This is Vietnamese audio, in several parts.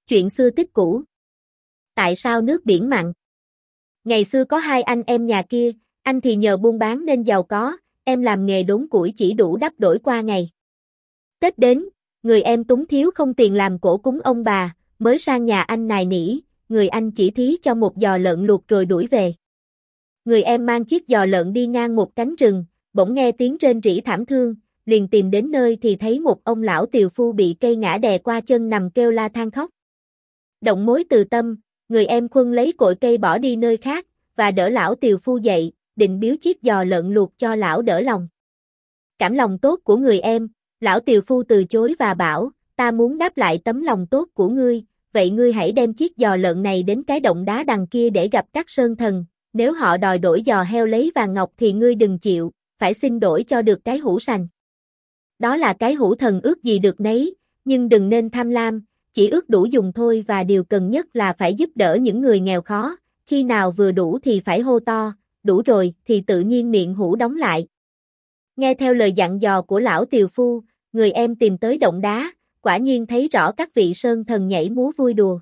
Chuyện xưa tích cũ. Tại sao nước biển mặn? Ngày xưa có hai anh em nhà kia, anh thì nhờ buôn bán nên giàu có, em làm nghề đốn củi chỉ đủ đắp đổi qua ngày. Tết đến, người em túng thiếu không tiền làm cỗ cúng ông bà, mới sang nhà anh nài nỉ, người anh chỉ thí cho một giò lợn luộc rồi đuổi về. Người em mang chiếc giò lợn đi ngang một cánh rừng, bỗng nghe tiếng rên rỉ thảm thương, liền tìm đến nơi thì thấy một ông lão tiều phu bị cây ngã đè qua chân nằm kêu la than khóc. Động mối từ tâm, người em khuân lấy cội cây bỏ đi nơi khác, và đỡ lão tiều phu dậy, định biếu chiếc giò lợn luộc cho lão đỡ lòng. Cảm lòng tốt của người em, lão tiều phu từ chối và bảo, ta muốn đáp lại tấm lòng tốt của ngươi, vậy ngươi hãy đem chiếc giò lợn này đến cái động đá đằng kia để gặp các sơn thần, nếu họ đòi đổi giò heo lấy vàng ngọc thì ngươi đừng chịu, phải xin đổi cho được cái hũ sành. Đó là cái hũ thần ước gì được nấy, nhưng đừng nên tham lam, chỉ ước đủ dùng thôi và điều cần nhất là phải giúp đỡ những người nghèo khó, khi nào vừa đủ thì phải hô to, đủ rồi thì tự nhiên miệng hũ đóng lại. Nghe theo lời dặn dò của lão tiều phu, người em tìm tới động đá, quả nhiên thấy rõ các vị sơn thần nhảy múa vui đùa.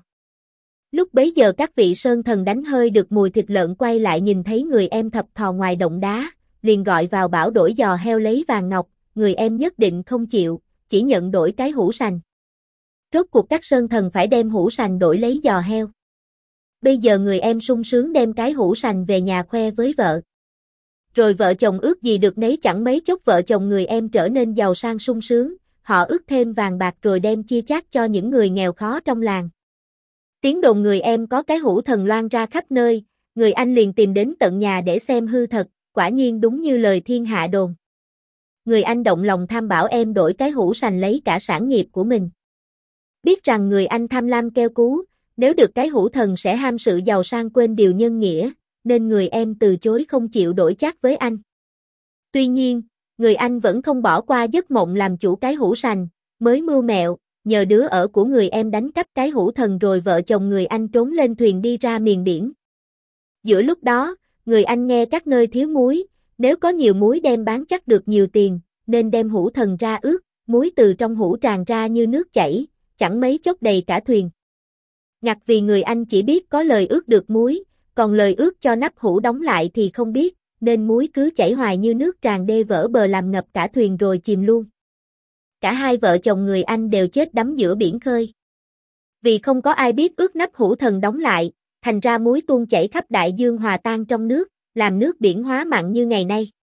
Lúc bấy giờ các vị sơn thần đánh hơi được mùi thịt lợn quay lại nhìn thấy người em thập thò ngoài động đá, liền gọi vào bảo đổi giò heo lấy vàng ngọc, người em nhất định không chịu, chỉ nhận đổi cái hũ sành. Rốt cuộc các sơn thần phải đem hũ sành đổi lấy giò heo. Bây giờ người em sung sướng đem cái hũ sành về nhà khoe với vợ. Rồi vợ chồng ước gì được nấy, chẳng mấy chốc vợ chồng người em trở nên giàu sang sung sướng, họ ước thêm vàng bạc rồi đem chia chác cho những người nghèo khó trong làng. Tiếng đồn người em có cái hũ thần loan ra khắp nơi, người anh liền tìm đến tận nhà để xem hư thật, quả nhiên đúng như lời thiên hạ đồn. Người anh động lòng tham bảo em đổi cái hũ sành lấy cả sản nghiệp của mình. Biết rằng người anh tham lam keo cú, nếu được cái hũ thần sẽ ham sự giàu sang quên điều nhân nghĩa, nên người em từ chối không chịu đổi chác với anh. Tuy nhiên, người anh vẫn không bỏ qua giấc mộng làm chủ cái hũ sành, mới mưu mẹo, nhờ đứa ở của người em đánh cắp cái hũ thần rồi vợ chồng người anh trốn lên thuyền đi ra miền biển. Giữa lúc đó, người anh nghe các nơi thiếu muối, nếu có nhiều muối đem bán chắc được nhiều tiền, nên đem hũ thần ra ước, muối từ trong hũ tràn ra như nước chảy, chẳng mấy chốc đầy cả thuyền. Ngặt vì người anh chỉ biết có lời ước được muối, còn lời ước cho nắp hũ đóng lại thì không biết, nên muối cứ chảy hoài như nước tràn đê vỡ bờ làm ngập cả thuyền rồi chìm luôn. Cả hai vợ chồng người anh đều chết đắm giữa biển khơi. Vì không có ai biết ước nắp hũ thần đóng lại, thành ra muối tuôn chảy khắp đại dương hòa tan trong nước, làm nước biển hóa mặn như ngày nay.